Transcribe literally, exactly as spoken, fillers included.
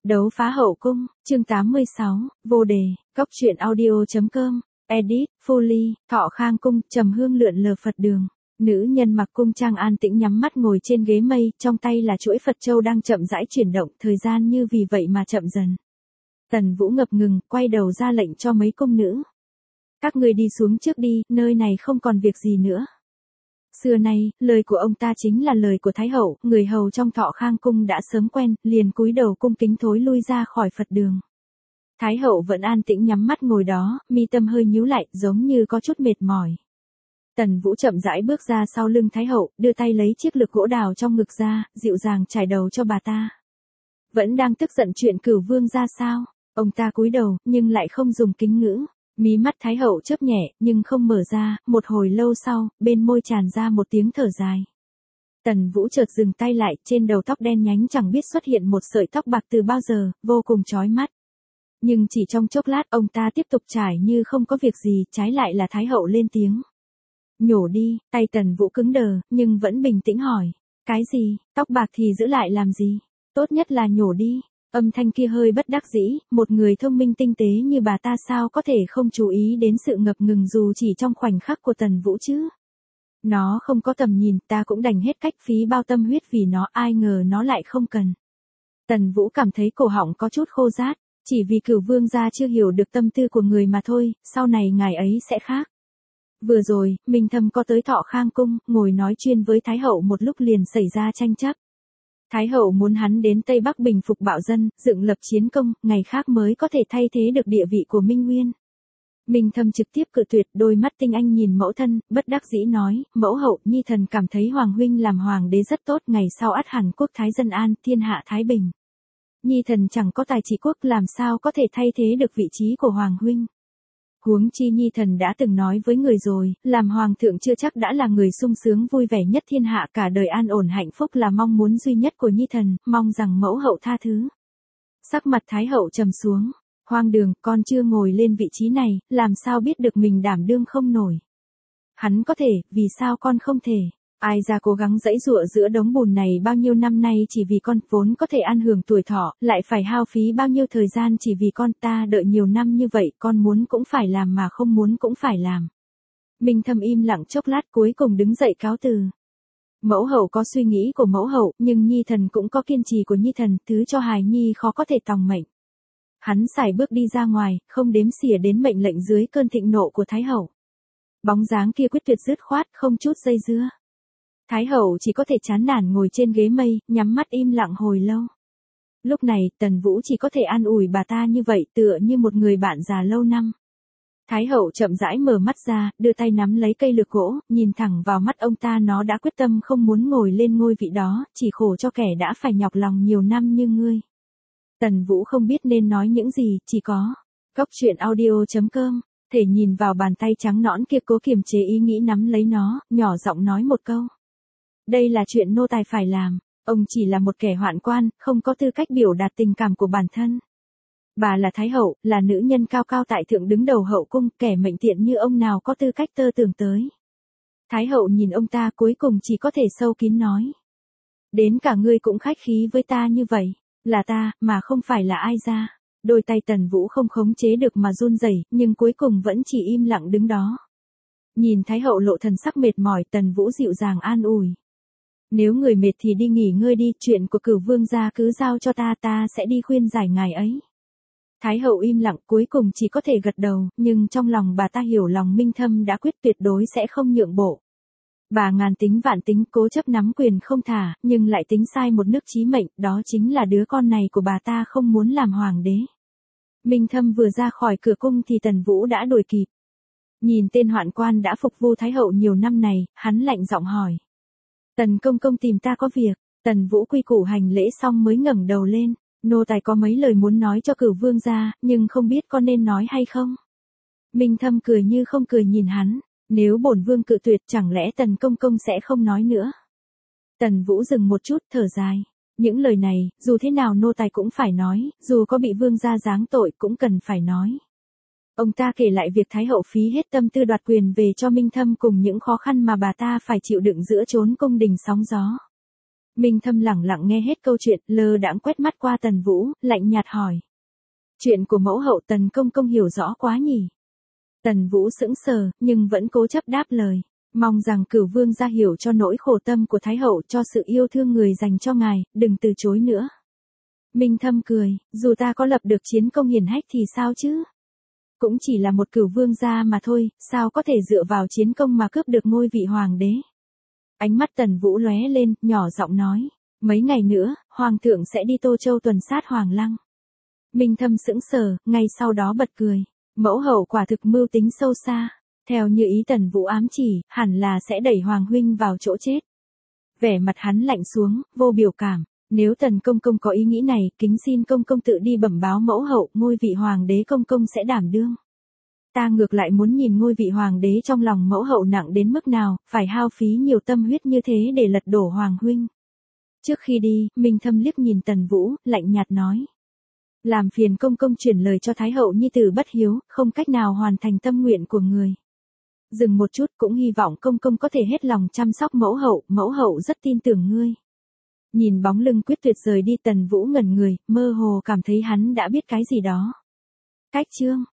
Đấu phá hậu cung, chương tám mươi sáu, vô đề, góc truyện audio.com, edit, Foley, Thọ Khang cung, trầm hương lượn lờ Phật đường. Nữ nhân mặc cung trang an tĩnh nhắm mắt ngồi trên ghế mây, trong tay là chuỗi Phật châu đang chậm rãi chuyển động, thời gian như vì vậy mà chậm dần. Tần Vũ ngập ngừng, quay đầu ra lệnh cho mấy cung nữ. Các người đi xuống trước đi, nơi này không còn việc gì nữa. Xưa nay, lời của ông ta chính là lời của Thái hậu, người hầu trong Thọ Khang cung đã sớm quen, liền cúi đầu cung kính thối lui ra khỏi Phật đường. Thái hậu vẫn an tĩnh nhắm mắt ngồi đó, mi tâm hơi nhíu lại, giống như có chút mệt mỏi. Tần Vũ chậm rãi bước ra sau lưng Thái hậu, đưa tay lấy chiếc lược gỗ đào trong ngực ra, dịu dàng trải đầu cho bà ta. Vẫn đang tức giận chuyện Cửu Vương ra sao? Ông ta cúi đầu, nhưng lại không dùng kính ngữ. Mí mắt Thái hậu chớp nhẹ, nhưng không mở ra, một hồi lâu sau, bên môi tràn ra một tiếng thở dài. Tần Vũ chợt dừng tay lại, trên đầu tóc đen nhánh chẳng biết xuất hiện một sợi tóc bạc từ bao giờ, vô cùng chói mắt. Nhưng chỉ trong chốc lát ông ta tiếp tục trải như không có việc gì, trái lại là Thái hậu lên tiếng. Nhổ đi, tay Tần Vũ cứng đờ, nhưng vẫn bình tĩnh hỏi. Cái gì, tóc bạc thì giữ lại làm gì? Tốt nhất là nhổ đi. Âm thanh kia hơi bất đắc dĩ, một người thông minh tinh tế như bà ta sao có thể không chú ý đến sự ngập ngừng dù chỉ trong khoảnh khắc của Tần Vũ chứ. Nó không có tầm nhìn, ta cũng đành hết cách phí bao tâm huyết vì nó, ai ngờ nó lại không cần. Tần Vũ cảm thấy cổ họng có chút khô rát, chỉ vì Cửu Vương gia chưa hiểu được tâm tư của người mà thôi, sau này ngài ấy sẽ khác. Vừa rồi, Minh Thâm có tới Thọ Khang cung, ngồi nói chuyện với Thái hậu một lúc liền xảy ra tranh chấp. Thái hậu muốn hắn đến Tây Bắc bình phục bạo dân, dựng lập chiến công, ngày khác mới có thể thay thế được địa vị của Minh Nguyên. Minh Thâm trực tiếp cự tuyệt, đôi mắt tinh anh nhìn mẫu thân, bất đắc dĩ nói, mẫu hậu, nhi thần cảm thấy Hoàng huynh làm hoàng đế rất tốt, ngày sau ắt hẳn quốc thái dân an, thiên hạ thái bình. Nhi thần chẳng có tài trị quốc làm sao có thể thay thế được vị trí của Hoàng huynh. Huống chi nhi thần đã từng nói với người rồi, làm hoàng thượng chưa chắc đã là người sung sướng vui vẻ nhất thiên hạ, cả đời an ổn hạnh phúc là mong muốn duy nhất của nhi thần, mong rằng mẫu hậu tha thứ. Sắc mặt Thái hậu trầm xuống, hoang đường, con chưa ngồi lên vị trí này, làm sao biết được mình đảm đương không nổi. Hắn có thể, vì sao con không thể? Ai ra cố gắng giãy giụa giữa đống bùn này bao nhiêu năm nay chỉ vì con, vốn có thể ăn hưởng tuổi thọ, lại phải hao phí bao nhiêu thời gian chỉ vì con, ta đợi nhiều năm như vậy, con muốn cũng phải làm mà không muốn cũng phải làm. Minh Thâm im lặng chốc lát cuối cùng đứng dậy cáo từ. Mẫu hậu có suy nghĩ của mẫu hậu, nhưng nhi thần cũng có kiên trì của nhi thần, thứ cho hài nhi khó có thể tòng mệnh. Hắn sải bước đi ra ngoài, không đếm xỉa đến mệnh lệnh dưới cơn thịnh nộ của Thái hậu. Bóng dáng kia quyết tuyệt dứt khoát, không chút dây dưa. Thái hậu chỉ có thể chán nản ngồi trên ghế mây, nhắm mắt im lặng hồi lâu. Lúc này, Tần Vũ chỉ có thể an ủi bà ta như vậy, tựa như một người bạn già lâu năm. Thái hậu chậm rãi mở mắt ra, đưa tay nắm lấy cây lược gỗ, nhìn thẳng vào mắt ông ta, nó đã quyết tâm không muốn ngồi lên ngôi vị đó, chỉ khổ cho kẻ đã phải nhọc lòng nhiều năm như ngươi. Tần Vũ không biết nên nói những gì, chỉ có. Góc truyện audio.com, thể nhìn vào bàn tay trắng nõn kia cố kiềm chế ý nghĩ nắm lấy nó, nhỏ giọng nói một câu. Đây là chuyện nô tài phải làm, ông chỉ là một kẻ hoạn quan, không có tư cách biểu đạt tình cảm của bản thân. Bà là Thái hậu, là nữ nhân cao cao tại thượng đứng đầu hậu cung, kẻ mệnh tiện như ông nào có tư cách tơ tưởng tới. Thái hậu nhìn ông ta cuối cùng chỉ có thể sâu kín nói. Đến cả ngươi cũng khách khí với ta như vậy, là ta, mà không phải là ai ra. Đôi tay Tần Vũ không khống chế được mà run rẩy, nhưng cuối cùng vẫn chỉ im lặng đứng đó. Nhìn Thái hậu lộ thần sắc mệt mỏi, Tần Vũ dịu dàng an ủi. Nếu người mệt thì đi nghỉ ngơi đi, chuyện của Cửu Vương gia cứ giao cho ta, ta sẽ đi khuyên giải ngài ấy. Thái hậu im lặng cuối cùng chỉ có thể gật đầu, nhưng trong lòng bà ta hiểu lòng Minh Thâm đã quyết tuyệt đối sẽ không nhượng bộ. Bà ngàn tính vạn tính cố chấp nắm quyền không thả, nhưng lại tính sai một nước chí mệnh, đó chính là đứa con này của bà ta không muốn làm hoàng đế. Minh Thâm vừa ra khỏi cửa cung thì Tần Vũ đã đuổi kịp. Nhìn tên hoạn quan đã phục vụ Thái hậu nhiều năm này, hắn lạnh giọng hỏi. Tần công công tìm ta có việc. Tần Vũ quy củ hành lễ xong mới ngẩng đầu lên, nô tài có mấy lời muốn nói cho Cửu Vương gia, nhưng không biết có nên nói hay không. Minh Thâm cười như không cười nhìn hắn, nếu bổn vương cự tuyệt chẳng lẽ Tần công công sẽ không nói nữa. Tần Vũ dừng một chút, thở dài, những lời này, dù thế nào nô tài cũng phải nói, dù có bị vương gia giáng tội cũng cần phải nói. Ông ta kể lại việc Thái hậu phí hết tâm tư đoạt quyền về cho Minh Thâm cùng những khó khăn mà bà ta phải chịu đựng giữa chốn cung đình sóng gió. Minh Thâm lẳng lặng nghe hết câu chuyện, lơ đãng quét mắt qua Tần Vũ, lạnh nhạt hỏi. Chuyện của mẫu hậu Tần công công hiểu rõ quá nhỉ? Tần Vũ sững sờ, nhưng vẫn cố chấp đáp lời. Mong rằng Cửu Vương gia hiểu cho nỗi khổ tâm của Thái hậu, cho sự yêu thương người dành cho ngài, đừng từ chối nữa. Minh Thâm cười, dù ta có lập được chiến công hiển hách thì sao chứ? Cũng chỉ là một Cửu Vương gia mà thôi, sao có thể dựa vào chiến công mà cướp được ngôi vị hoàng đế? Ánh mắt Tần Vũ lóe lên, nhỏ giọng nói. Mấy ngày nữa, Hoàng thượng sẽ đi Tô Châu tuần sát Hoàng lăng. Minh Thâm sững sờ, ngay sau đó bật cười. Mẫu hậu quả thực mưu tính sâu xa. Theo như ý Tần Vũ ám chỉ, hẳn là sẽ đẩy Hoàng huynh vào chỗ chết. Vẻ mặt hắn lạnh xuống, vô biểu cảm. Nếu Tần công công có ý nghĩ này, kính xin công công tự đi bẩm báo mẫu hậu, ngôi vị hoàng đế công công sẽ đảm đương. Ta ngược lại muốn nhìn ngôi vị hoàng đế trong lòng mẫu hậu nặng đến mức nào, phải hao phí nhiều tâm huyết như thế để lật đổ Hoàng huynh. Trước khi đi, Minh Thâm liếc nhìn Tần Vũ, lạnh nhạt nói. Làm phiền công công chuyển lời cho Thái hậu nhi tử bất hiếu, không cách nào hoàn thành tâm nguyện của người. Dừng một chút, cũng hy vọng công công có thể hết lòng chăm sóc mẫu hậu, mẫu hậu rất tin tưởng ngươi. Nhìn bóng lưng quyết tuyệt rời đi, Tần Vũ ngẩn người, mơ hồ cảm thấy hắn đã biết cái gì đó. Cách chương